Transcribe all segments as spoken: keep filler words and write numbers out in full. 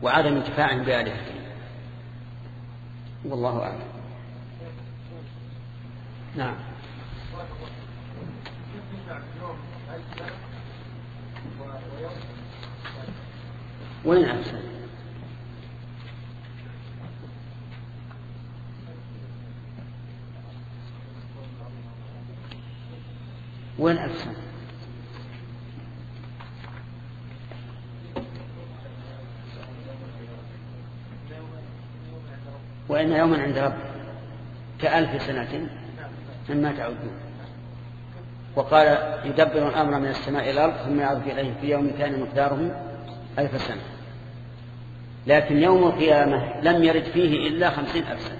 وعدم انتفاعهم بآلهتهم. والله أعلم. نعم. وين أحسن؟ وين أحسن؟ وإن يوما عند رب كألف سنة مما تعدون. وقال يدبر الأمر من السماء إلى الأرض ثم يعرج إليه في يوم كان مقداره ألف سنة. لكن يوم القيامة لم يرد فيه إلا خمسين ألف سنة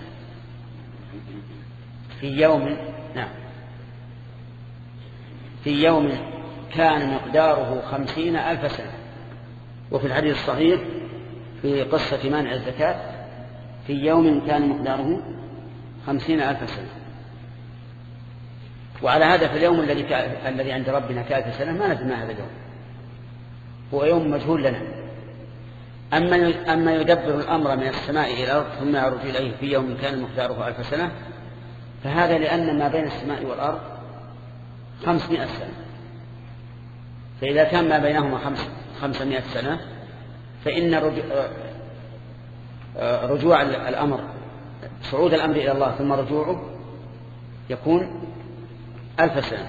في يوم. نعم. في يوم كان مقداره خمسين ألف سنة. وفي الحديث الصحيح في قصة مانع الزكاة في يوم كان مقداره خمسين ألف سنة. وعلى هذا في اليوم الذي الذي عند ربنا كألف سنة ما ندري ما هذا اليوم، هو يوم مجهول لنا. أما أما يدبر الأمر من السماء إلى الأرض ثم يعرج إليه في يوم كان مقداره ألف سنة، فهذا لأن ما بين السماء والأرض خمسمائة سنة. فإذا كان ما بينهما خمس خمسمائة سنة فإن رجوع الأمر صعود الأمر إلى الله ثم رجوعه يكون ألف سنة.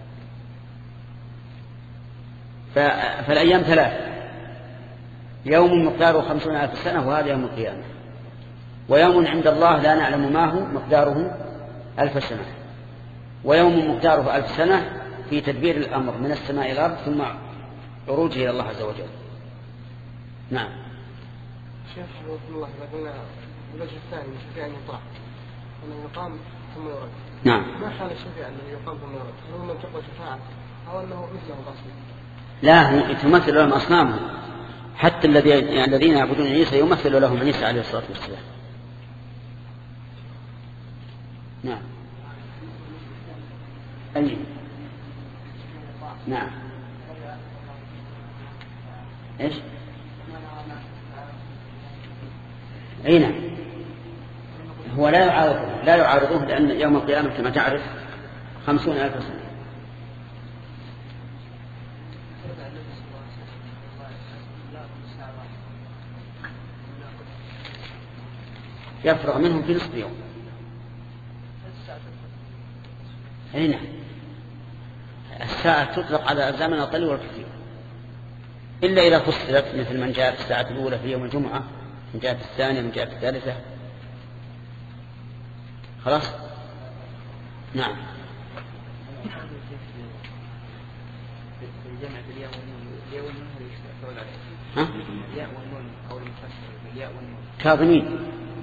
فالأيام ثلاثة: يوم مقداره خمسون ألف سنة وهذا يوم القيامة، ويوم عند الله لا نعلم ما هو مقداره ألف سنة، ويوم مقداره ألف سنة في تدبير الأمر من السماء إلى الأرض ثم عروجه إلى الله عز وجل. نعم. شيخ رحمه الله إذا قلنا الوجه الثاني الشفيع أن يطاع أنه يقام ثم يرد. نعم. ما حال الشفيع أنه يقام ثم يرد؟ هل هو من تقوى شفاعة أو أنه مثله الأصل؟ لا، تمثل لهم أصنامهم. حتى الذين يعبدون عيسى يمثل لهم عيسى عليه الصلاة والسلام. نعم. أي نعم. إيش؟ أي نعم. هو لا يعارضه لا يعارضه لأن يوم القيامة كما تعرف خمسون ألف سنة. يفرغ منهم في نصف يوم. أي نعم. الساعة تطلق على الزمن القليل والكثير إلا إذا فصلت، مثل من جاء في الساعة الأولى في يوم الجمعة، من جاء في الثانية، من جاء في الثالثة. خلاص. نعم. ها؟ كاظمين.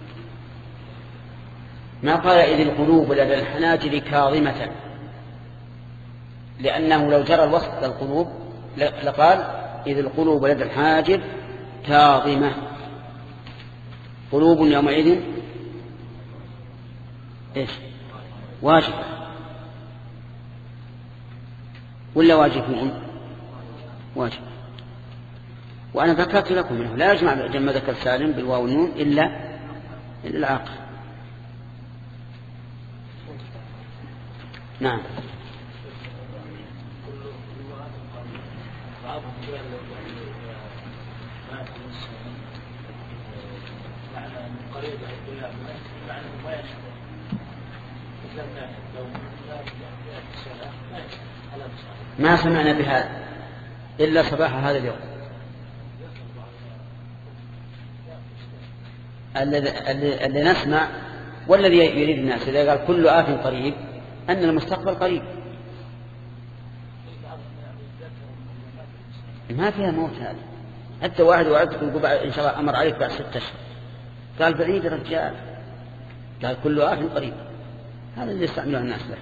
ما قال إذ القلوب لدى الحناجر كاظمة، لأنه لو جرى الوصف للقلوب لقال إذ القلوب لدى الحناجر كاظمة. قلوب يومئذ إيش؟ واجب ولا واجبون؟ واجب. وأنا ذكرت لكم منه لا يجمع جمع ذكر سالم بالواو والنون إلا إلا العاقل. نعم. ما سمعنا بهذا إلا صباح هذا اليوم. الذي نسمع والذي يريد الناس إذا قال كل آت قريب أن المستقبل قريب. ما فيها موت هذا. حتى واحد وعدك إن شاء الله أمر عليك بعد ستة أشهر قال بعيد الرجال، قال كل آت قريب. هذا اللي يستعمله الناس له.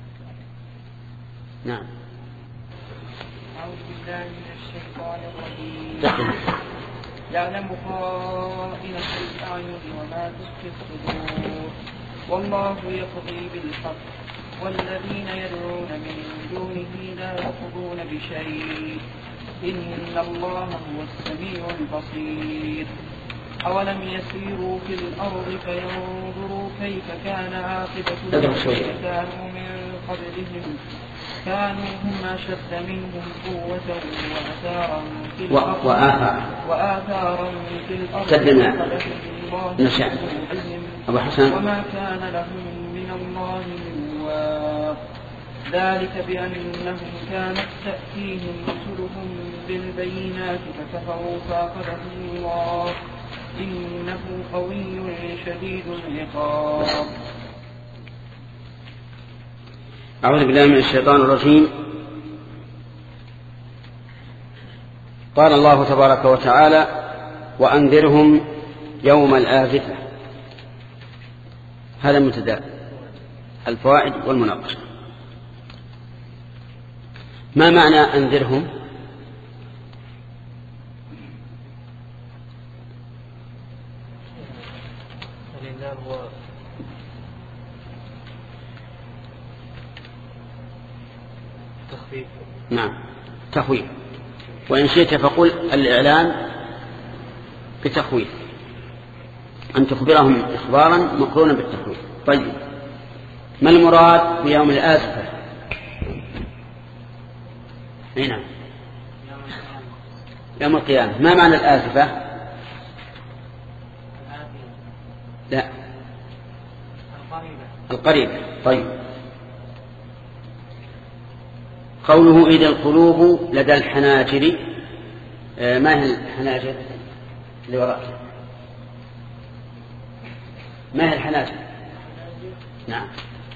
نعم. أعوذ بالله من الشيطان الرجيم. يعلم خائنة الأعين وما تخفي الصدور والله يقضي بالحق والذين يدعون من دونه لا يقضون بشيء إن الله هو السميع البصير. أولم يسيروا في الأرض فينظروا كيف كان عاقبة الذين كانوا من قبلهم كانوا هم أشد منهم قوة وآثارا في الأرض وآثارا في الأرض وما كان لهم من الله من واق ذلك بأنهم كانت تأتيهم رسلهم بالبينات فكفروا فأخذهم الله إنه قوي شديد العقاب. أعوذ بالله من الشيطان الرجيم. قال الله تبارك وتعالى وأنذرهم يوم الآزفة. هذا مبتدأ الفوائد والمناقشة. ما معنى أنذرهم؟ الإنذار هو تخفيف. نعم تخويف، وإن شئت فقل الإعلام بتخويف، أن تخبرهم إخبارا مقرونا بالتخويف. طيب ما المراد بيوم الآزفة؟ هنا يوم القيامة. ما معنى الآزفة؟ لا القريبة. طيب قوله إذا القلوب لدى الحناجر، ما هي الحناجر اللي وراء؟ ما هي الحناجر؟ نعم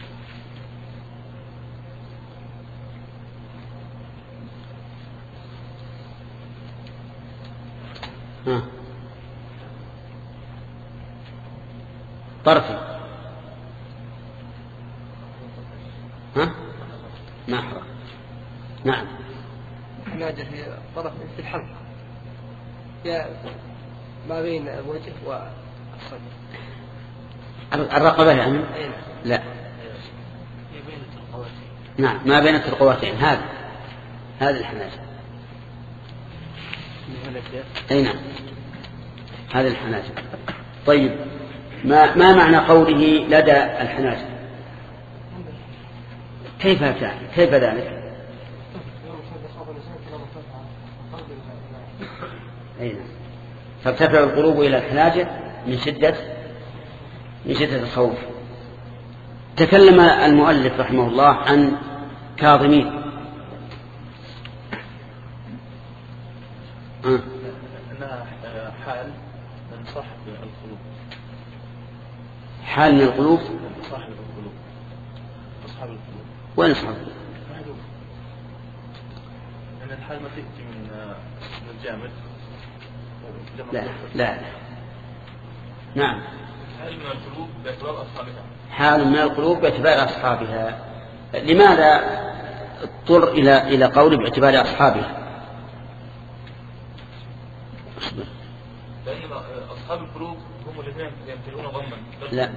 ها طرفي ها ما حرق. نعم الحناجر هي طرف في الحلق ما بين الوجه والصدر. الرقبة يعني؟ لا نعم ما بين الترقوتين. هذا هذا الحناجر. أي نعم هذا الحناجر. طيب ما ما معنى قوله لدى الحناجر؟ كيف كيف ذلك؟ أي نعم ترتفع القلوب إلى الحناجر من شدة من شدة الخوف. تكلم المؤلف رحمه الله عن كاظمين. أه. أنها حال من صاحب القلوب. حال من القلوب. صاحب القلوب. أصحاب القلوب. وين أصحاب القلوب؟ أن الحال ما تأتي من الجامد. لا لا نعم حال من القلوب باعتبار أصحابها. حال من القلوب باعتبار أصحابها. لماذا اضطر إلى إلى قول باعتبار أصحابها؟ لأن أصحاب القلوب هم الذين يمتلئون ضما. لا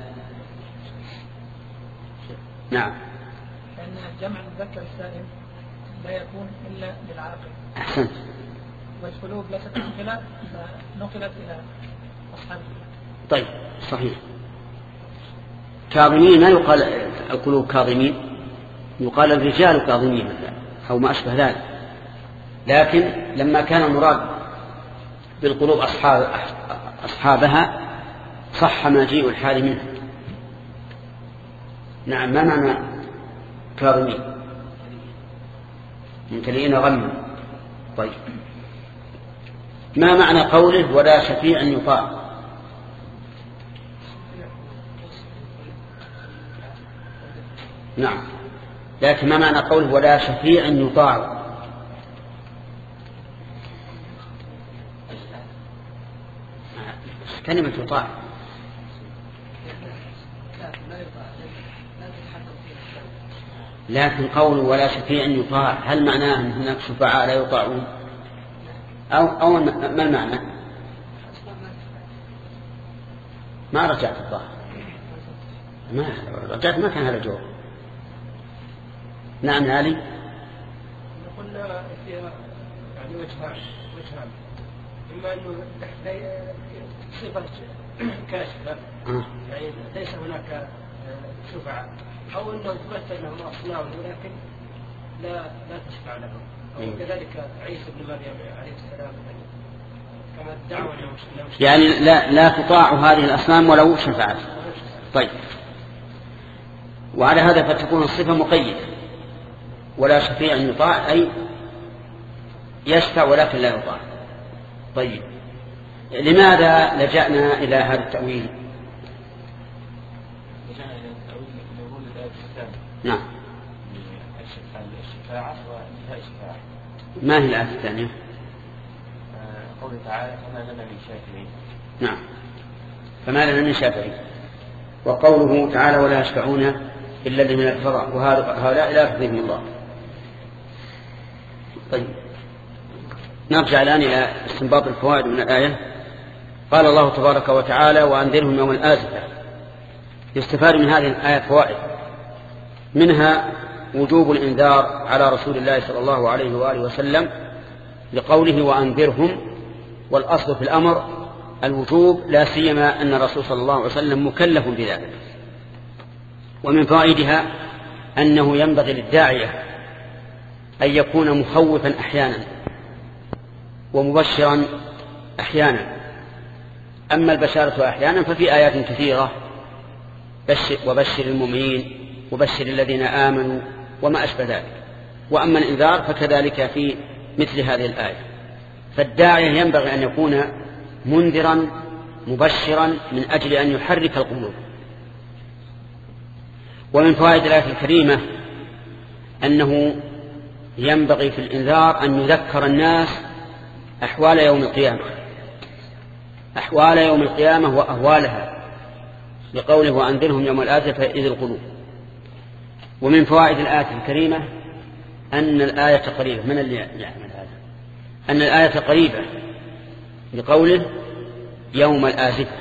نعم لأن جمع المذكر السالم لا يكون إلا بالعاقل. أحسنت. والقلوب ليست نقلت نقلت إلى أصحابها. طيب صحيح. كاظمين ما يقال القلوب كاظمين، يقال الرجال كاظمين أو ما أشبه ذلك. لكن لما كان المراد بالقلوب أصحاب أصحابها صح مجيء الحال منها. نعم ما معنى كاظمين؟ ممتلئين غما. طيب ما معنى قوله ولا شفيع يطاع؟ نعم لكن ما معنى قوله ولا شفيع يطاع؟ كلمة يطاع لكن قوله ولا شفيع يطاع هل معناه أن هناك شفعاء لا يطاعون أو, أو ما المعنى؟ ما رجعت الظاهر ما رجعت ما كان هذا الجواب. نعم علي. قلنا في يعني وجهان وجهان إما أنه صفة كاشفة يعني ليس هناك شفعاء، أو أنه تمثل لهم أصنام ولكن لا لا تشفع لهم، أو كذلك عيسى بن مريم عليه السلام كما الدعوة اليوم يعني لا لا تطاع هذه الأصنام ولو شفعت. طيب، وعلى هذا فتكون الصفة مقيدة، ولا شفيع يطاع أي يشفع ولكن لا يطاع. طيب، لماذا لجأنا إلى هذا التأويل؟ لجأنا إلى التأويل لورود الآية الثانية. نعم. الشفاعة وانتهاء الشفاعة. ما هي الآية الثانية؟ قوله تعالى فما لنا من شافعين. نعم، فما لنا من شافعين. وقوله تعالى ولا يشفعون إلا لمن ارتضى، وهؤلاء لا يرضيهم الله. طيب، نرجع الآن إلى استنباط الفوائد من الآية. قال الله تبارك وتعالى وأنذرهم يوم الآزفة. يستفاد من هذه الآية فوائد، منها وجوب الإنذار على رسول الله صلى الله عليه وآله وسلم لقوله وأنذرهم، والأصل في الأمر الوجوب، لا سيما أن الرسول صلى الله عليه وسلم مكلف بذلك. ومن فوائدها أنه ينبغي للداعية أن يكون مخوفا أحيانا ومبشرا أحيانا. أما البشارة أحيانا ففي آيات كثيرة، بشر وبشر المؤمنين وبشر الذين آمنوا وما أشبه ذلك. وأما الإنذار فكذلك في مثل هذه الآية. فالداعية ينبغي أن يكون منذرا مبشرا من أجل أن يحرك القلوب. ومن فوائد الآية الكريمة أنه ينبغي في الإنذار أن يذكر الناس أحوال يوم القيامة، أحوال يوم القيامة وأهوالها، بقوله وأنذرهم يوم الآزفة إذ القلوب. ومن فوائد الآية الكريمة أن الآية قريبة من اللي يعمل هذا أن الآية قريبة بقوله يوم الآزفة.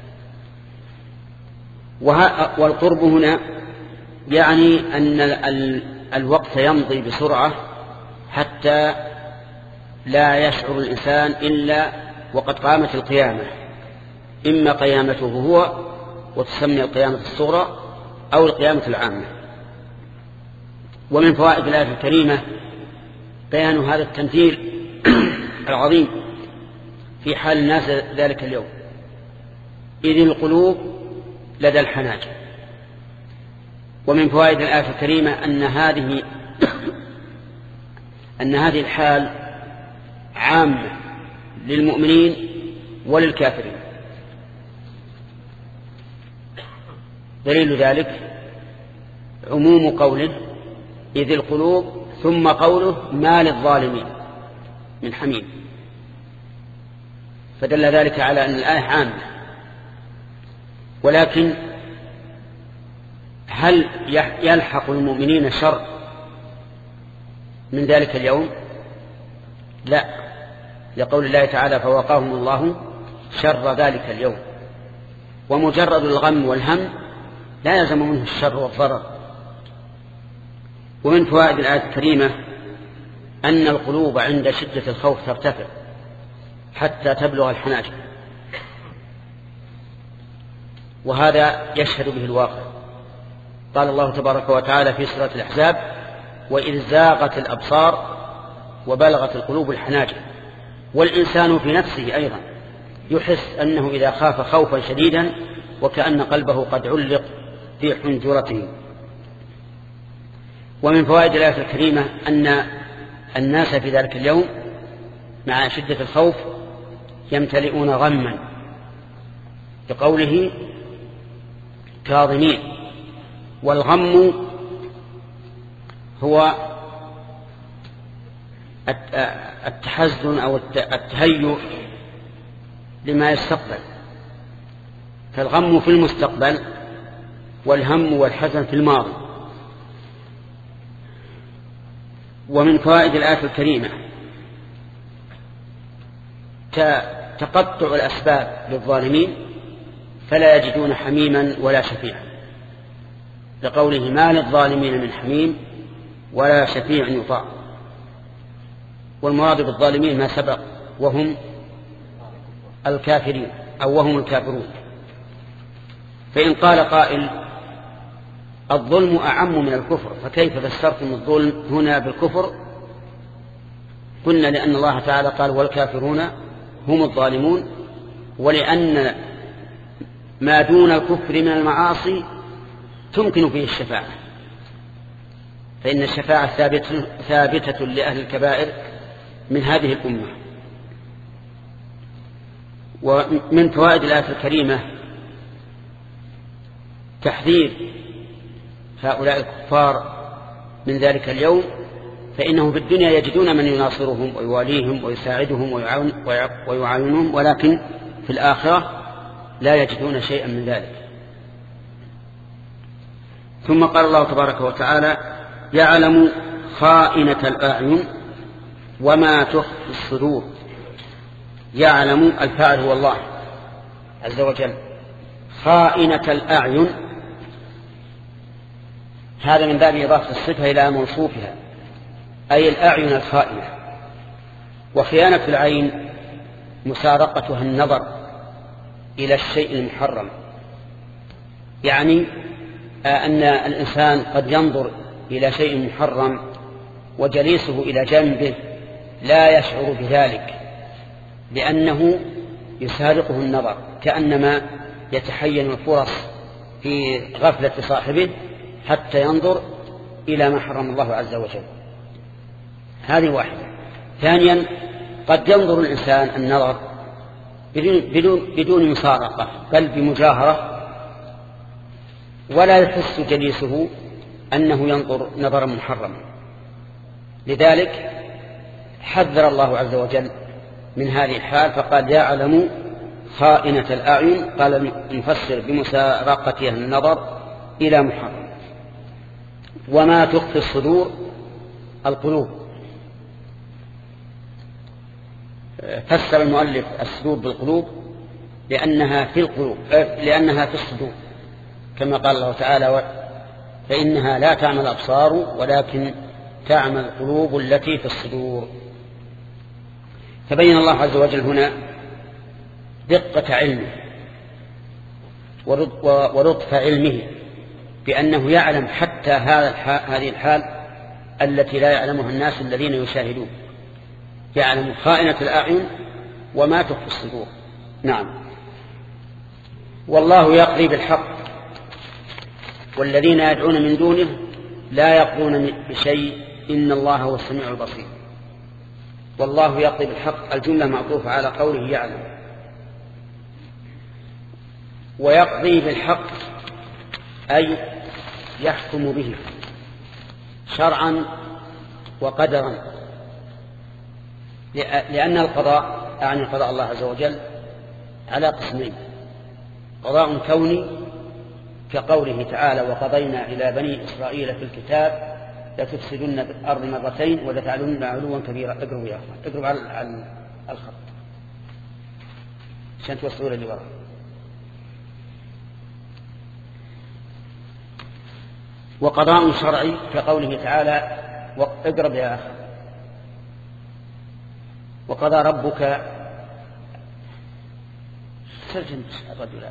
والقرب هنا يعني أن الوقت يمضي بسرعة حتى لا يشعر الإنسان إلا وقد قامت القيامة، إما قيامته هو وتسمى القيامة الصغرى أو القيامة العامة. ومن فوائد الآية الكريمة بيان هذا التمثيل العظيم في حال الناس ذلك اليوم، إذ القلوب لدى الحناجر. ومن فوائد الآية الكريمة أن هذه أن هذه الحال عامة للمؤمنين وللكافرين. دليل ذلك عموم قوله إذ القلوب ثم قوله ما للظالمين من حميم، فدل ذلك على أن الآية عامة. ولكن هل يلحق المؤمنين شر من ذلك اليوم؟ لا، لقول الله تعالى فوقاهم الله شر ذلك اليوم. ومجرد الغم والهم لا يلزم منه الشر والضرر. ومن فوائد الآية الكريمة أن القلوب عند شدة الخوف ترتفع حتى تبلغ الحناجر، وهذا يشهد به الواقع. قال الله تبارك وتعالى في سورة الأحزاب وإذ زاغت الأبصار وبلغت القلوب الحناجر. والإنسان في نفسه أيضا يحس أنه إذا خاف خوفا شديدا وكأن قلبه قد علق في حنجرته. ومن فوائد الآية الكريمة أن الناس في ذلك اليوم مع شدة الخوف يمتلئون غما، بقوله كاظمين. والغم هو التحزن أو التهيؤ لما يستقبل، فالغم في المستقبل والهم والحزن في الماضي. ومن فوائد الآية الكريمة تقطع الأسباب للظالمين فلا يجدون حميما ولا شفيعا، لقوله ما للظالمين من حميم ولا شفيع يطاع. والمراد بالظالمين ما سبق وهم الكافرين. أو وهم الكافرون. فإن قال قائل الظلم أعم من الكفر، فكيف فسرتم الظلم هنا بالكفر؟ قلنا لأن الله تعالى قال والكافرون هم الظالمون، ولأن ما دون الكفر من المعاصي تمكن فيه الشفاعة، فإن الشفاعة ثابتة, ثابتة لأهل الكبائر من هذه الأمة. ومن فوائد الآية الكريمة تحذير هؤلاء الكفار من ذلك اليوم، فإنهم في الدنيا يجدون من يناصرهم ويواليهم ويساعدهم ويعاونهم، ولكن في الآخرة لا يجدون شيئا من ذلك. ثم قال الله تبارك وتعالى يعلم خائنة الأعين وما تخفي الصدور. يعلم الفاعل هو الله عز وجل، خائنة الأعين هذا من باب إضافة الصفة إلى موصوفها، أي الأعين الخائنة. وخيانة العين مسارقتها النظر إلى الشيء المحرم، يعني أن الإنسان قد ينظر إلى شيء محرم وجليسه إلى جنبه لا يشعر بذلك لأنه يسارقه النظر، كأنما يتحين الفرص في غفلة صاحبه حتى ينظر إلى ما حرم الله عز وجل. هذه واحدة. ثانيا قد ينظر الإنسان النظر بدون, بدون مسارقة بل بمجاهرة ولا يحس جليسه أنه ينظر نظرا محرما. لذلك حذر الله عز وجل من هذه الحال فقال يعلم خائنة الأعين، قال المفسر بمسارقتها النظر إلى محرم. وما تخفي الصدور القلوب. فسر المؤلف الصدور بالقلوب لأنها في القلوب، لأنها في الصدور، كما قال الله تعالى فإنها لا تعمى الأبصار ولكن تعمى القلوب التي في الصدور. فبين الله عز وجل هنا دقة علمه ولطف علمه بأنه يعلم حتى هذه الحال التي لا يعلمها الناس الذين يشاهدون. يعلم خائنة الأعين وما تخفي الصدور. نعم. والله يقضي بالحق والذين يدعون من دونه لا يقضون بشيء إن الله هو السميع البصير. والله يقضي بالحق الجملة معطوفة على قوله يعلم. ويقضي بالحق أي يحكم به شرعا وقدرا، لأن القضاء أعني قضاء الله عز وجل على قسمين: قضاء كوني كقوله تعالى وقضينا إلى بني إسرائيل في الكتاب لتفسدن في الأرض مرتين ولتعلن علوا كبيرا. اقربوا يا أخوان، اقربوا على الخط عشان توصلوا لي ورا. وقضاء شرعي كقوله تعالى اقرب يا أخي وقضى ربك سجن الرجل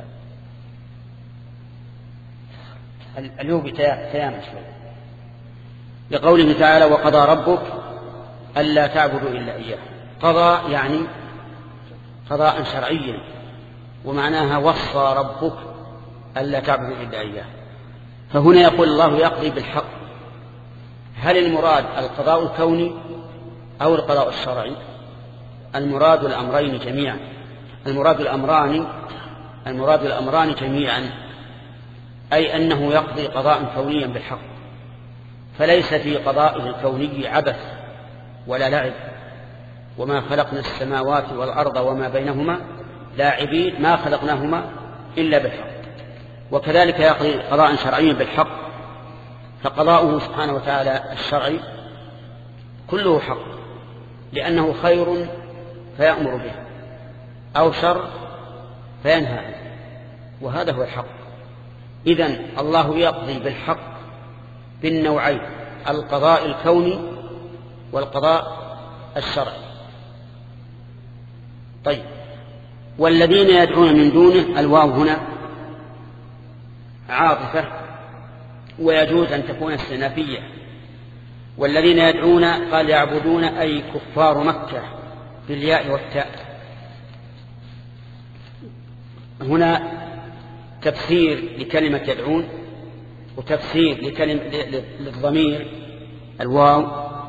اليوم تيام شوي لقوله تعالى وقضى ربك ألا تعبدوا إلا إياه. قضى يعني قضاء شرعيا، ومعناها وصى ربك ألا تعبدوا إلا إياه. فهنا يقول الله يقضي بالحق. هل المراد القضاء الكوني أو القضاء الشرعي؟ المراد الأمرين جميعا. المراد الأمران المراد الأمران جميعا، أي أنه يقضي قضاء كونيا بالحق، فليس في قضائه الكوني عبث ولا لعب. وما خلقنا السماوات والأرض وما بينهما لاعبين، ما خلقناهما إلا بالحق. وكذلك يقضي قضاء شرعيا بالحق، فقضاؤه سبحانه وتعالى الشرعي كله حق، لأنه خير فيأمر به أو شر فينهى عنه، وهذا هو الحق. إذن الله يقضي بالحق بالنوعين: القضاء الكوني والقضاء الشرعي. طيب، والذين يدعون من دونه، الواو هنا عاطفة ويجوز أن تكون استئنافية. والذين يدعون قال يعبدون أي كفار مكة بالياء والتاء. هنا تفسير لكلمة يدعون وتفسير لكلمة للضمير الواو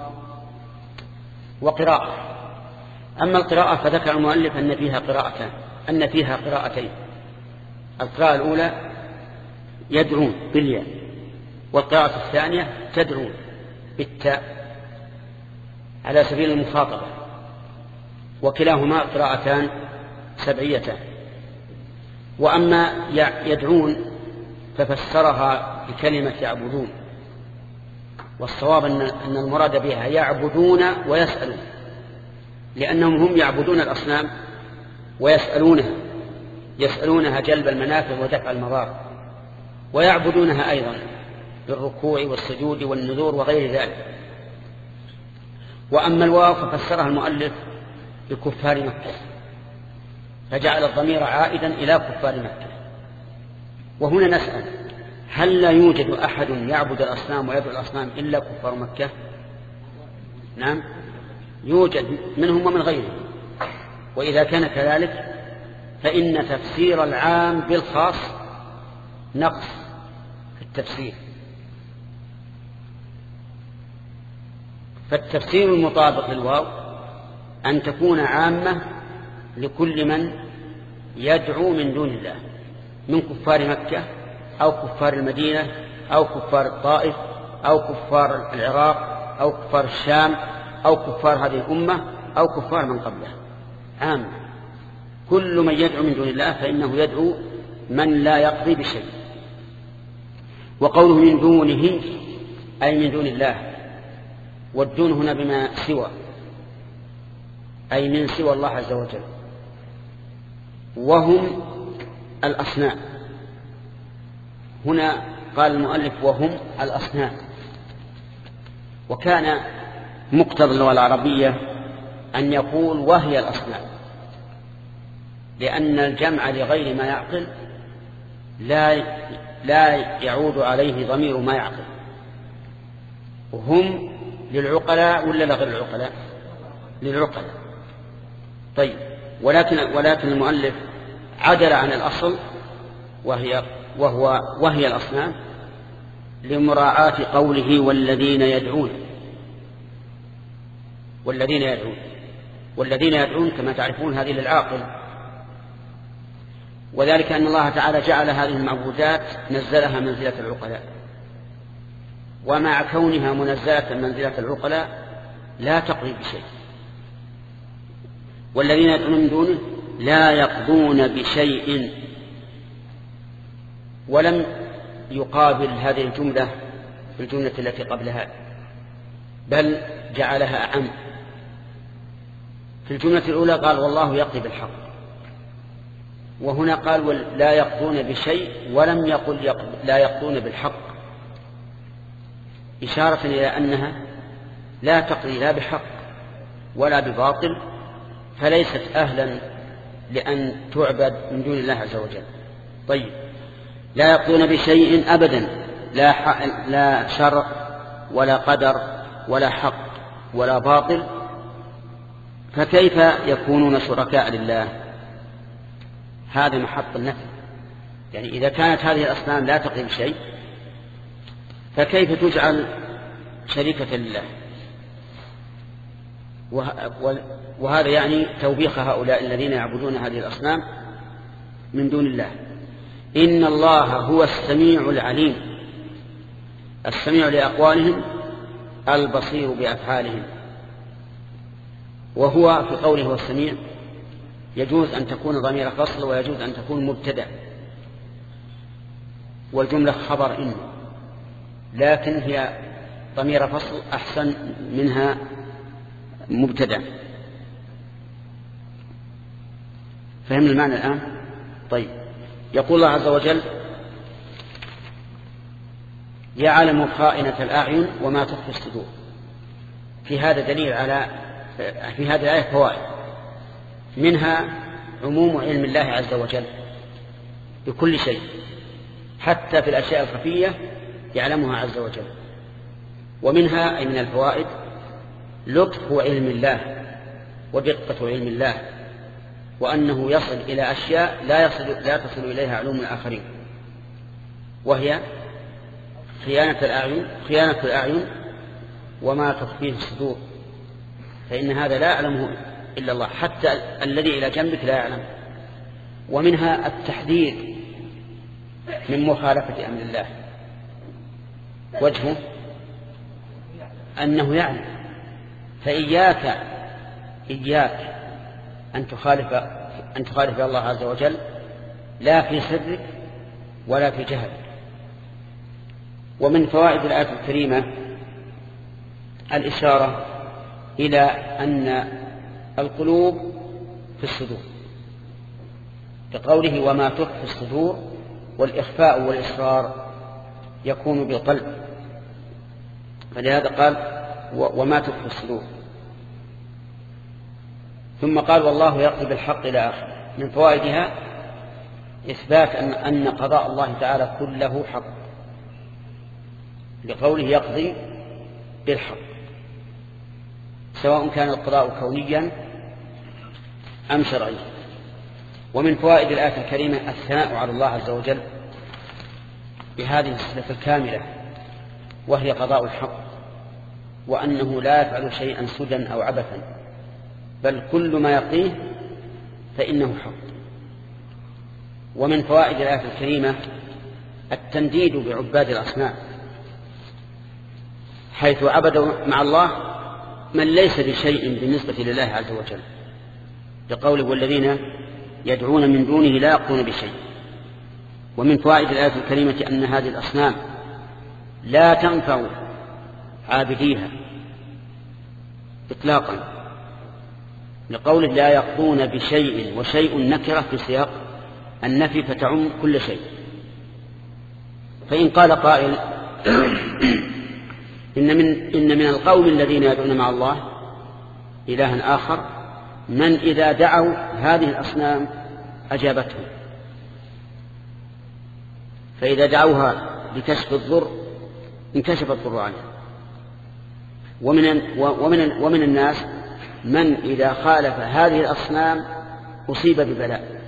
وقراءة. أما القراءة فذكر المؤلف أن فيها قراءتان أن فيها قراءتين. القراءة الأولى يدعون بالياء، والقراءة الثانية تدعون بالتاء على سبيل المخاطبة، وكلاهما قراءتان سبعيتان. وأما يدعون ففسرها بكلمة يعبدون، والصواب أن المراد بها يعبدون ويسألون، لأنهم هم يعبدون الأصنام ويسألونها، يسألونها جلب المنافع ودفع المضار، ويعبدونها أيضا بالركوع والسجود والنذور وغير ذلك. وأما الواو ففسرها المؤلف بكفار مكة، فجعل الضمير عائدا إلى كفار مكة. وهنا نسأل: هل لا يوجد أحد يعبد الأصنام ويدعو الأصنام إلا كفار مكة؟ نعم يوجد، منهم ومن غيرهم. وإذا كان كذلك فإن تفسير العام بالخاص نقص في التفسير. فالتفسير المطابق للواو أن تكون عامة لكل من يدعو من دون الله من كفار مكة أو كفار المدينة أو كفار الطائف أو كفار العراق أو كفار الشام أو كفار هذه الأمة أو كفار من قبلها. عام كل من يدعو من دون الله فإنه يدعو من لا يقضي بشيء. وقوله من دونه أي من دون الله، والدون هنا بما سوى أي من سوى الله عز وجل، وهم الأصنام. هنا قال المؤلف وهم الأصنام، وكان مقتضى اللغة العربية أن يقول وهي الأصنام، لأن الجمع لغير ما يعقل لا لا يعود عليه ضمير ما يعقل. وهم للعقلاء ولا لغير العقلاء؟ للعقلاء. طيب، ولكن ولكن المؤلف عدل عن الأصل وهي وهو وهي الأصنام لمراعاة قوله والذين يدعون. والذين يدعون والذين يدعون كما تعرفون هذه للعاقل، وذلك أن الله تعالى جعل هذه المعبودات نزلها منزلة العقلاء، ومع كونها منزلة منزلة العقلاء لا تقضي بشيء. والذين يدعون من دونه لا يقضون بشيء، ولم يقابل هذه الجملة بالجملة التي قبلها، بل جعلها أعم. في الجملة الأولى قال والله يقضي بالحق، وهنا قال لا يقضون بشيء ولم يقل يقض لا يقضون بالحق، إشارة إلى أنها لا تقضي لا بحق ولا بباطل، فليست أهلا لأن تعبد من دون الله عز وجل. طيب، لا يقضون بشيء أبدا، لا, لا شرع ولا قدر ولا حق ولا باطل، فكيف يكونون شركاء لله؟ هذا محط النفي. يعني إذا كانت هذه الأصنام لا تقضي بشيء فكيف تجعل شريكة لله؟ وهذا يعني توبيخ هؤلاء الذين يعبدون هذه الأصنام من دون الله. إن الله هو السميع العليم، السميع لأقوالهم البصير بأفعالهم. وهو في قوله هو السميع يجوز أن تكون ضمير فصل ويجوز أن تكون مبتدأ، والجملة خبر إن، لكن هي ضمير فصل أحسن منها مبتدأ. فهمنا المعنى الآن؟ طيب، يقول الله عز وجل يعلم خائنة الأعين وما تخفي الصدور. في هذا دليل على في هذه الآية فوائد، منها عموم علم الله عز وجل بكل شيء، حتى في الأشياء الخفية يعلمها عز وجل. ومنها أي من الفوائد لطف علم الله ودقة علم الله، وأنه يصل إلى أشياء لا, يصل لا تصل إليها علوم الآخرين، وهي خيانة الأعين, خيانة الأعين وما تخفيه الصدور، فإن هذا لا يعلمه إلا الله، حتى الذي إلى جنبك لا يعلم. ومنها التحذير من مخالفة أمر الله، وجهه أنه يعلم، فإياك إياك أن تخالف أن تخالف الله عز وجل لا في سرك ولا في جهلك. ومن فوائد الآية الكريمة الإشارة إلى أن القلوب في الصدور، كقوله وما تخفي الصدور، والإخفاء والإصرار يكون بالقلب، فلهذا قال وما تخفي الصدور. ثم قال والله يقضي بالحق إلى آخره. من فوائدها إثبات أن, أن قضاء الله تعالى كله حق، لقوله يقضي بالحق، سواء كان القضاء كونيا أم شرعيا. ومن فوائد الآية الكريمة الثناء على الله عز وجل بهذه الصفة الكاملة، وهي قضاء الحق، وأنه لا يفعل شيئا سدى أو عبثا، بل كل ما يقضيه فإنه حق. ومن فوائد الآية الكريمة التنديد بعباد الأصنام، حيث عبدوا مع الله من ليس بشيء بالنسبة لله عز وجل، لقوله والذين يدعون من دونه لا يقضون بشيء. ومن فوائد الآية الكريمة أن هذه الأصنام لا تنفع عابديها إطلاقا، لقوله لا يقضون بشيء، وشيء نكرة في سياق النفي فتعم كل شيء. فإن قال قائل إن من, إن من القوم الذين يدعون مع الله إلها آخر من إذا دعوا هذه الأصنام أجابتهم، فإذا دعوها لكشف الضر انكشف الضر عنها. ومن, ومن, ومن الناس من إذا خالف هذه الأصنام أصيب ببلاء.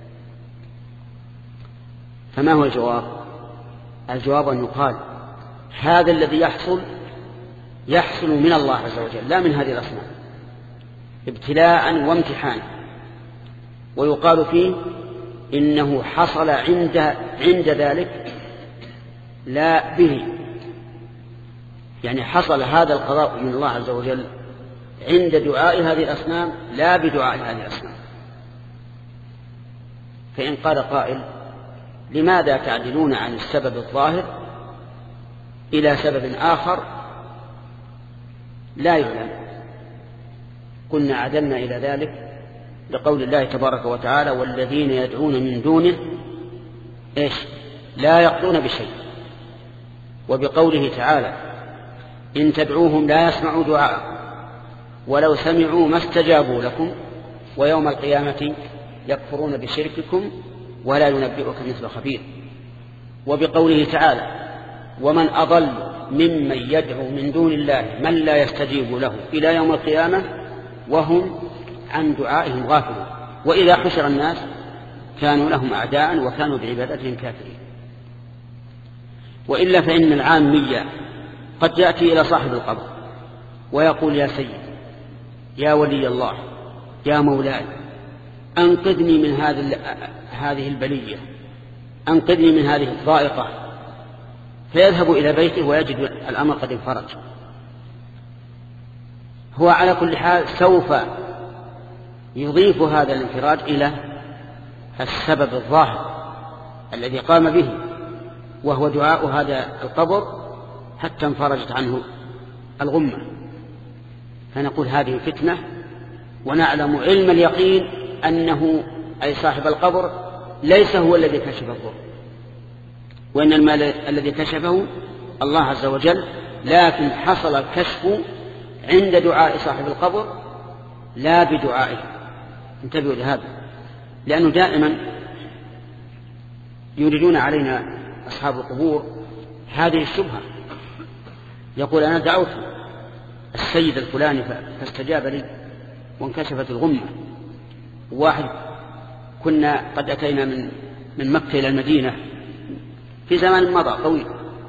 فما هو الجواب؟ الجواب أن يقال هذا الذي يحصل يحصل من الله عز وجل لا من هذه الأصنام، ابتلاء وامتحان، ويقال فيه إنه حصل عند, عند ذلك لا به، يعني حصل هذا القضاء من الله عز وجل عند دعاء هذه الأصنام لا بدعاء هذه الأصنام. فإن قال قائل لماذا تعدلون عن السبب الظاهر إلى سبب آخر لا يعلم؟ قلنا عدلنا إلى ذلك لقول الله تبارك وتعالى والذين يدعون من دونه إيش؟ لا يقضون بشيء، وبقوله تعالى إن تدعوهم لا يسمعوا دعاء ولو سمعوا ما استجابوا لكم ويوم القيامة يكفرون بشرككم ولا ينبئك مثل خبير. وبقوله تعالى ومن أضل ممن يدعو من دون الله من لا يستجيب له إلى يوم القيامة وهم عن دعائهم غافلون وإذا حشر الناس كانوا لهم أعداء وكانوا بعبادتهم كافرين. وإلا فإن العامية قد يأتي إلى صاحب القبر ويقول يا سيد يا ولي الله يا مولاي أنقذني من هذه هذه البلية، أنقذني من هذه الضائقة، فيذهب إلى بيته ويجد الأمر قد انفرج. هو على كل حال سوف يضيف هذا الانفراج إلى السبب الظاهر الذي قام به وهو دعاء هذا القبر حتى انفرجت عنه الغمة. فنقول هذه فتنة، ونعلم علم اليقين أنه أي صاحب القبر ليس هو الذي كشف الضر، وإن المال الذي كشفه الله عز وجل، لكن حصل الكشف عند دعاء صاحب القبر لا بدعائه. انتبهوا لهذا. لأنه دائما يريدون علينا أصحاب القبور هذه الشبهة. يقول أنا دعوت السيد الفلاني فاستجاب لي وانكشفت الغمة. واحد كنا قد أتينا من من مكة إلى المدينة في زمان مضى طويل،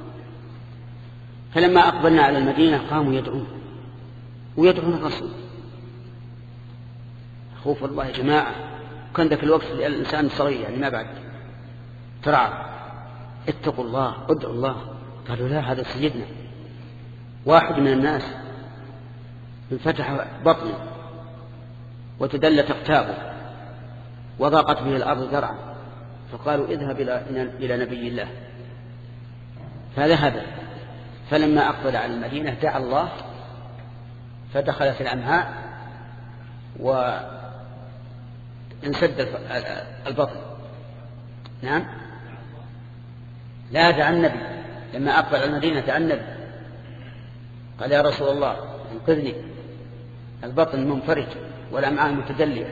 فلما أقبلنا على المدينة قاموا يدعون ويدعون الرسول. خوف الله يا جماعة، كان ذاك الوقت الإنسان صغير يعني ما بعد ترعى، اتقوا الله ادعوا الله. قالوا لا، هذا سيدنا. واحد من الناس انفتح بطنه وتدلت اقتابه وضاقت به الأرض ذرعا، فقالوا اذهب إلى نبي الله. فذهب، فلما أقبل على المدينة دعا الله فدخلت الأمعاء وانسد البطن. نعم، لا دعا النبي لما أقبل على المدينة دعا النبي، قال يا رسول الله انقذني، البطن منفرج والأمعاء متدلية.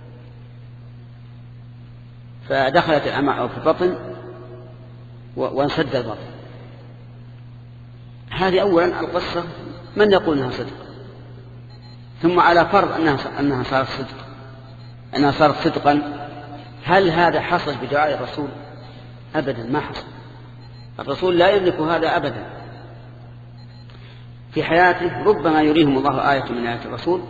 فدخلت الأمعاء في البطن وانسد البطن. هذه أولا القصة من يقول أنها صدق، ثم على فرض أنها, أنها صارت صدق أنها صارت صدقا، هل هذا حصل بدعاء الرسول؟ أبدا ما حصل. الرسول لا يملك هذا أبدا. في حياته ربما يريهم الله آية من آيات الرسول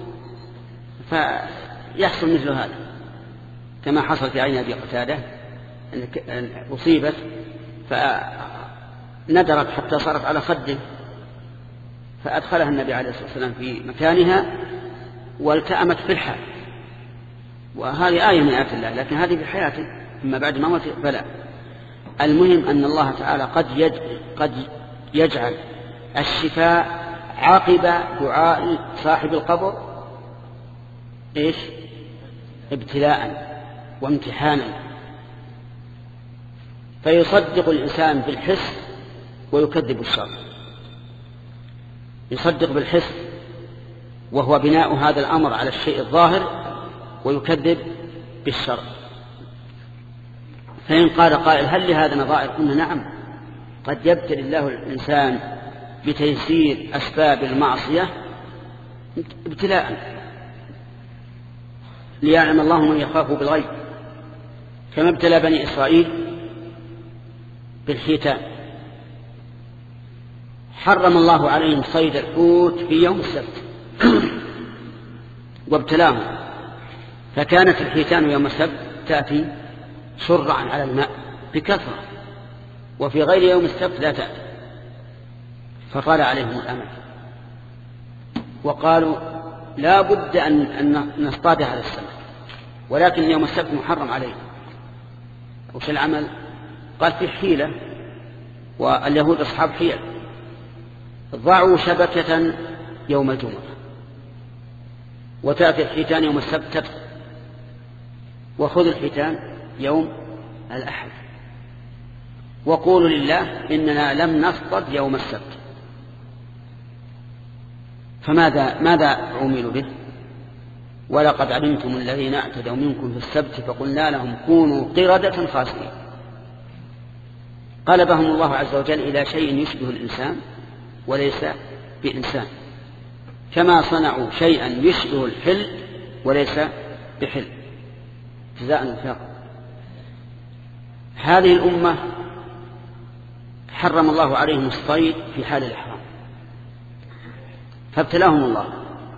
فيحصل مثل هذا، كما حصل في عين أبي قتادة أن أصيبت فندرت حتى صارت على خده، فأدخلها النبي عليه الصلاة والسلام في مكانها والتأمت في الحال. وهذه آية من آيات الله، لكن هذه في حياته، أما بعد ما موت فلا. المهم أن الله تعالى قد قد يجعل الشفاء عقب دعاء صاحب القبر إيش؟ ابتلاء وامتحانا، فيصدق الإنسان بالحس ويكذب الشر. يصدق بالحس وهو بناء هذا الأمر على الشيء الظاهر، ويكذب بالشر. فإن قال قائل هل لهذا نظائر؟ قلنا نعم، قد يبتلي الله الإنسان بتيسير أسباب المعصية ابتلاء ليعلم الله من يخاف بالغيب، كما ابتلى بني إسرائيل بالحيتان. حرم الله عليهم صيد الحوت في يوم السبت وابتلاهم، فكانت الحيتان يوم السبت تأتي شرعا على الماء بكثرة، وفي غير يوم السبت لا تأتي، فطال عليهم الأمل وقالوا لا بد أن نصطاد هذا السمك، ولكن يوم السبت محرم عليه. وش العمل؟ قال في حيلة، واليهود أصحاب حيل، ضعوا شبكة يوم الجمعة وتأتي الحيتان يوم السبت تدخل، وخذ الحيتان يوم الأحد وقولوا لله إننا لم نصطد يوم السبت. فماذا ماذا عملوا به؟ ولقد علمتم الذين اعتدوا منكم في السبت فقلنا لهم كونوا قردة خاسئين. قلبهم الله عز وجل إلى شيء يشبه الإنسان وليس بإنسان، كما صنعوا شيئا يشبه الحل وليس بحل، جزاء وفاقا. هذه الأمة حرم الله عليهم الصيد في حال الإحرام فابتلاهم الله.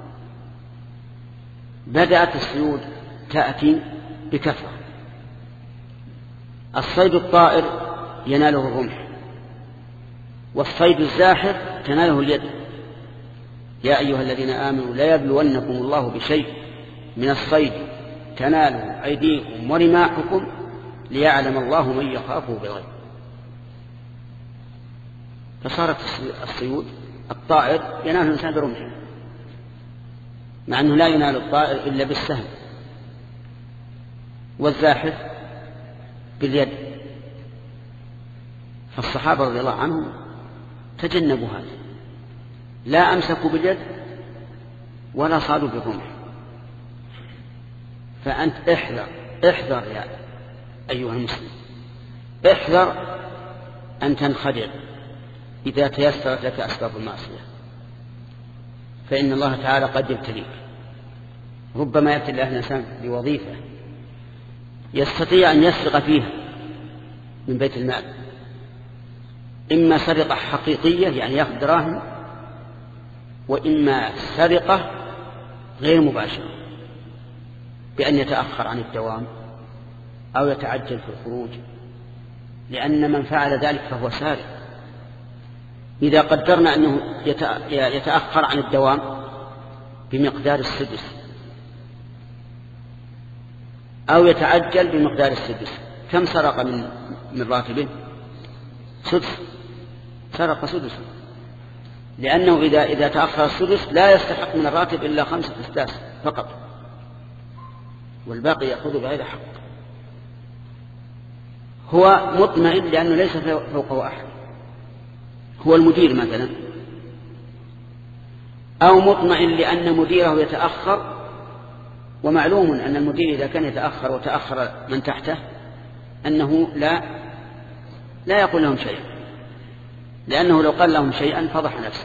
بدأت الصيود تأتي بكثرة. الصيد الطائر يناله الرمح، والصيد الزاحف تناله اليد. يا أيها الذين آمنوا لا يبلونكم الله بشيء من الصيد تناله أيديكم ورماحكم ليعلم الله من يخافه بالغيب. فصارت الصيود الطائر ينال الإنسان برمحه، مع أنه لا ينال الطائر إلا بالسهم، والزاحف باليد. فالصحابة رضي الله عنهم تجنبوا هذا، لا أمسكوا باليد ولا صادوا بالرمح. فأنت احذر احذر يا أيها المسلم، احذر أن تنخدع إذا تيسرت لك أسباب المعصية، فإن الله تعالى قد يبتليك. ربما يأتي الله الإنسان بوظيفة يستطيع أن يسرق فيها من بيت المال، إما سرقة حقيقية يعني يأخذ دراهم، وإما سرقة غير مباشرة بأن يتأخر عن الدوام أو يتعجل في الخروج، لأن من فعل ذلك فهو سارق. إذا قدرنا أنه يتأخر عن الدوام بمقدار السدس أو يتعجل بمقدار السدس، كم سرق من من راتبه؟ سدس، سرق سدس، لأنه إذا إذا تأخر السدس لا يستحق من الراتب إلا خمسة أسداس فقط، والباقي يأخذ بغير حق. هو مطمئن لأنه ليس فوقه أحد، هو المدير مثلا، أو مطمئن لأن مديره يتأخر، ومعلوم أن المدير إذا كان يتأخر وتأخر من تحته أنه لا لا يقول لهم شيئا، لأنه لو قال لهم شيئا فضح نفسه.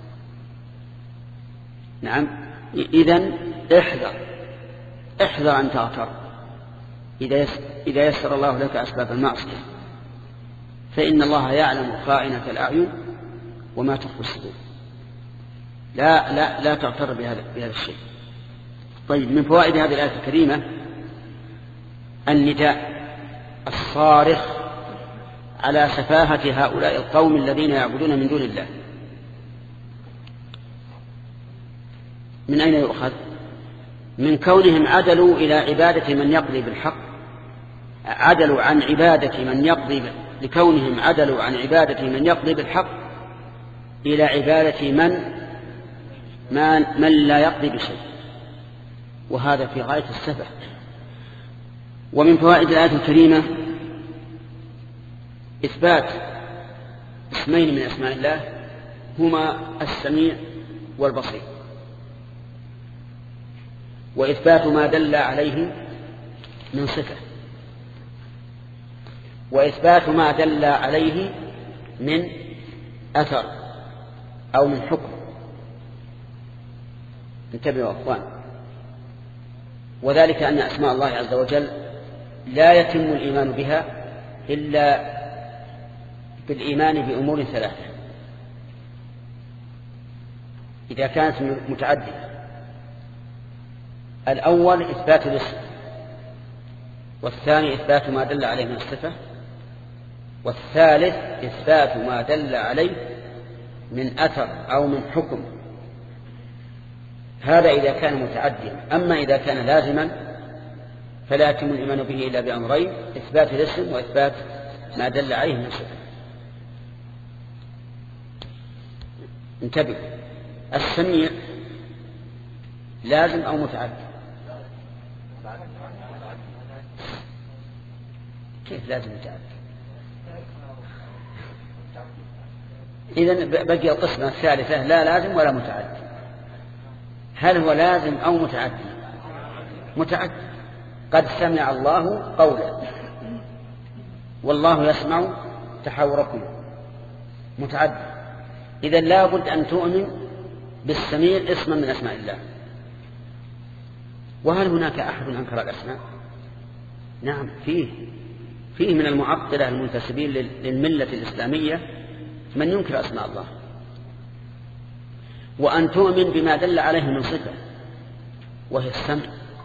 نعم، إذن احذر احذر أن تغتر إذا يسر الله لك أسباب المعصية، فإن الله يعلم خائنة الأعين وما تخفي الصدور. لا لا لا تغتر بهذا بهذا الشيء. طيب، من فوائد هذه الآية الكريمة النداء الصارخ على سفاهة هؤلاء القوم الذين يعبدون من دون الله. من أين يؤخذ؟ من كونهم عدلوا إلى عبادة من يقضي بالحق، عدلوا عن عبادة من يقضي، لكونهم عدلوا عن عبادة من يقضي بالحق إلى عبادة من من, من لا يقضي بشيء، وهذا في غاية السفه. ومن فوائد الآية الكريمة إثبات اسمين من أسماء الله هما السميع والبصير، وإثبات ما دل عليه من صفة، وإثبات ما دل عليه من أثر أو من حكم. انتبهوا أخوان، وذلك أن أسماء الله عز وجل لا يتم الإيمان بها إلا بالإيمان بأمور ثلاثة إذا كانت متعددة. الأول إثبات الاسم، والثاني إثبات ما دل عليه من الصفة، والثالث إثبات ما دل عليه من أثر أو من حكم. هذا إذا كان متعديا. أما إذا كان لازما فلا يتم الإيمان به إلا بأمرين: إثبات الاسم وإثبات ما دل عليه من صفة. انتبه، السميع لازم أو متعدي؟ كيف لازم متعدي؟ إذن بقي القسمة الثالثة لا لازم ولا متعدي. هل هو لازم أو متعدي؟ متعدي. قد سمع الله قولا والله يسمع تحاوركم. متعدي. إذن لا بد أن تؤمن بالسميع اسما من أسماء الله. وهل هناك أحد أنكر الأسماء؟ نعم، فيه فيه من المعطلة المنتسبين للملة الإسلامية من ينكر أسماء الله. وأن تؤمن بما دل عليه من صفة وهي السمع،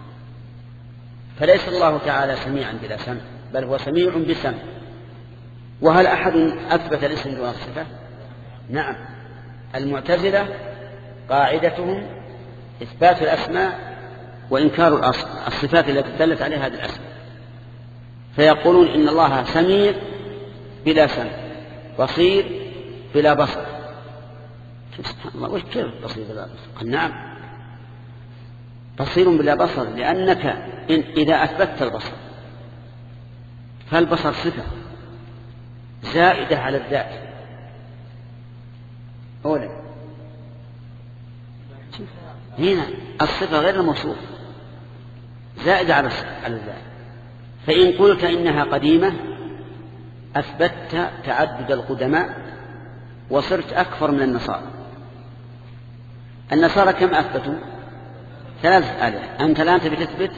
فليس الله تعالى سميعا بلا سمع، بل هو سميع بسمع. وهل أحد أثبت الاسم دون الصفة؟ نعم، المعتزلة قاعدتهم إثبات الأسماء وإنكار الصفات التي دلت عليها هذه الأسماء، فيقولون إن الله سميع بلا سمع، بصير بلا بصر. سبحان الله، وش كيف بصير بلا بصر؟ قال نعم، بصير بلا بصر، لأنك إن إذا أثبتت البصر فالبصر صفة زائدة على الذات. أولا هنا الصفة غير الموصوف، زائدة على الذات. فإن قلت إنها قديمة أثبتت تعدد القدماء وصرت أكثر من النصارى. النصارى كم أثبتوا؟ ثلاثة آلاف. أنت الآن تبي تثبت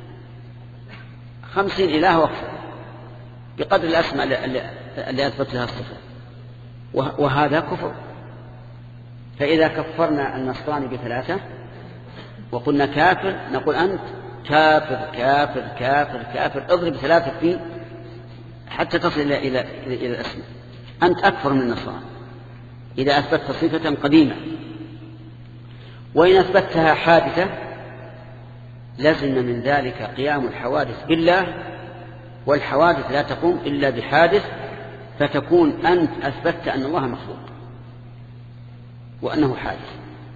خمسين إله وأكثر بقدر الأسماء اللي أثبت لها الصفة، وهذا كفر. فإذا كفرنا النصراني بثلاثة وقلنا كافر، نقول أنت كافر كافر كافر كافر، اضرب ثلاثة فيه حتى تصل إلى إلى إلى الأسماء. أنت أكثر من النصراني إذا أثبتت صفة قديمة. وإن أثبتها حادثة لازم من ذلك قيام الحوادث بالله، والحوادث لا تقوم إلا بحادث، فتكون أنت أثبتت أن الله مخلوق وأنه حادث.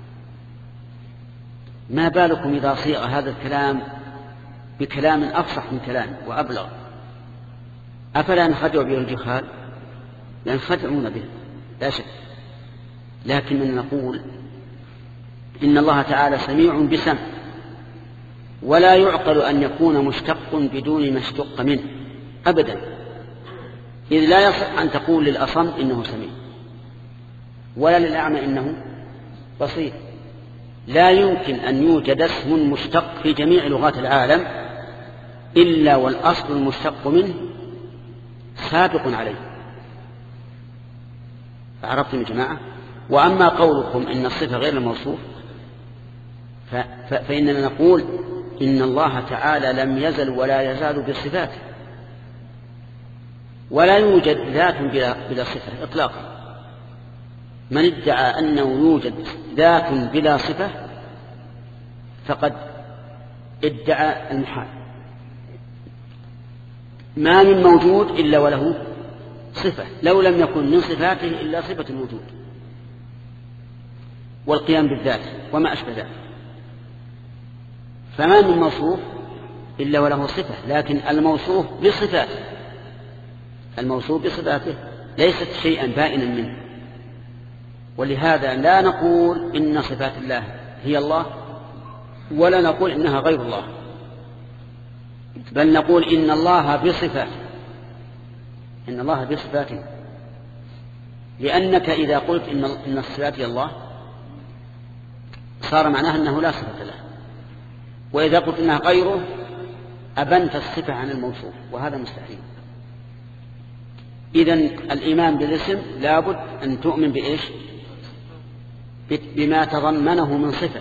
ما بالكم إذا صيغ هذا الكلام بكلام أفصح من كلام وأبلغ؟ أفلا نخدع به الجهال؟ ينخدعون به لا شك، لكننا نقول إن الله تعالى سميع بسمع، ولا يعقل أن يكون مشتق بدون ما اشتق منه أبدا، إذ لا يصح أن تقول للأصم إنه سميع ولا للأعمى إنه بصير. لا يمكن أن يوجد اسم مشتق في جميع لغات العالم إلا والأصل المشتق منه سابق عليه. عرفتم يا جماعة؟ وأما قولكم إن الصفة غير الموصوف فإننا نقول إن الله تعالى لم يزل ولا يزال بصفاته، ولا يوجد ذات بلا صفة إطلاقا. من ادعى أنه يوجد ذات بلا صفة فقد ادعى المحال. ما من موجود إلا وله صفة، لو لم يكن من صفاته إلا صفة الوجود والقيام بالذات وما أشبه ذلك. فما من موصوف إلا وله صفة، لكن الموصوف بصفاته الموصوف بصفاته ليست شيئا بائنا منه. ولهذا لا نقول إن صفات الله هي الله، ولا نقول إنها غير الله، بل نقول إن الله بصفاته إن الله بصفاته لأنك إذا قلت إن إن الصفات هي الله صار معناها أنه لا صفة له، وإذا قلت إنها غيره أبنت الصفة عن الموصوف، وهذا مستحيل. إذن الإيمان بالاسم لابد أن تؤمن بإيش؟ بما تضمنه من صفة،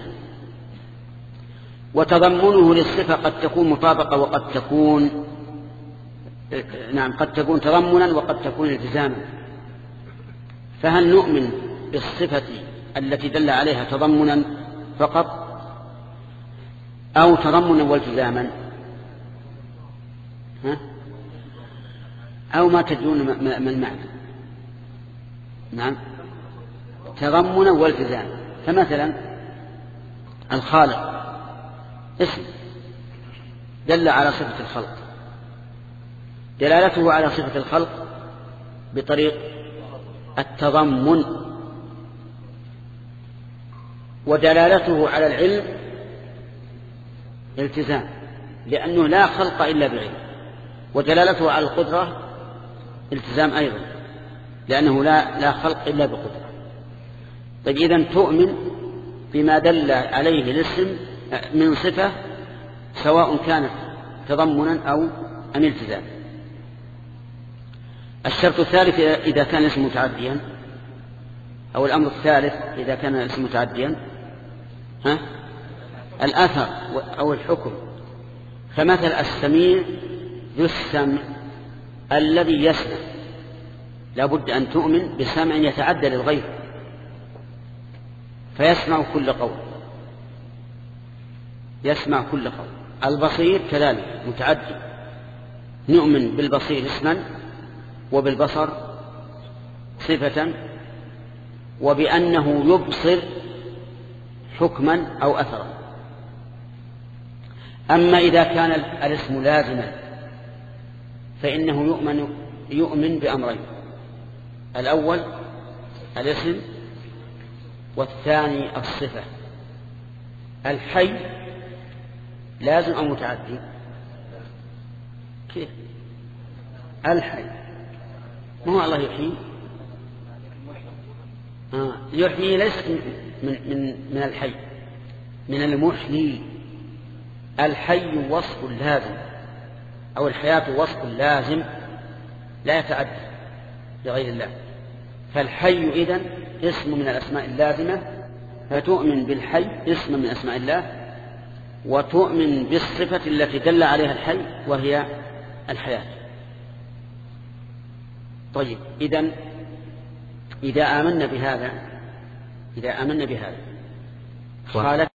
وتضمنه للصفة قد تكون مطابقة وقد تكون نعم قد تكون تضمنا وقد تكون التزاما. فهل نؤمن بالصفة التي دل عليها تضمنا فقط أو تضمنا والتزاما؟ ها؟ أو ما تدرون ما المعنى؟ نعم تضمنا والتزاما. فمثلا الخالق اسم دل على صفة الخلق، دلالته على صفة الخلق بطريق التضمن، ودلالته على العلم التزام لأنه لا خلق إلا بعلم، ودلالته على القدرة التزام أيضا لأنه لا, لا خلق إلا بقدرة. طيب إذن تؤمن بما دل عليه الاسم من صفة سواء كانت تضمنا أو أم التزام. الشرط الثالث إذا كان الاسم متعديا، أو الأمر الثالث إذا كان الاسم متعديا ها؟ الأثر أو الحكم. فمثل السميع ذو السمع الذي يسمع، لابد أن تؤمن بسمع يتعدى للغير فيسمع كل قول، يسمع كل قول. البصير كذلك متعدي، نؤمن بالبصير اسما وبالبصر صفة، وبأنه يبصر حكما أو أثرا. أما إذا كان الاسم لازما فإنه يؤمن, يؤمن بأمرين: الأول الاسم، والثاني الصفة. الحي لازم أو متعدي؟ كيف الحي؟ ما هو الله يحيي؟ آه. يحيي ليس من, من, من الحي، من المحيي. الحي وصف لازم، أو الحياة وصف لازم لا يتعدى لغير الله. فالحي إذن اسم من الأسماء اللازمة، فتؤمن بالحي اسم من أسماء الله، وتؤمن بالصفة التي دل عليها الحي وهي الحياة. طيب إذن إذا آمنا بهذا إذا آمنا بهذا خالف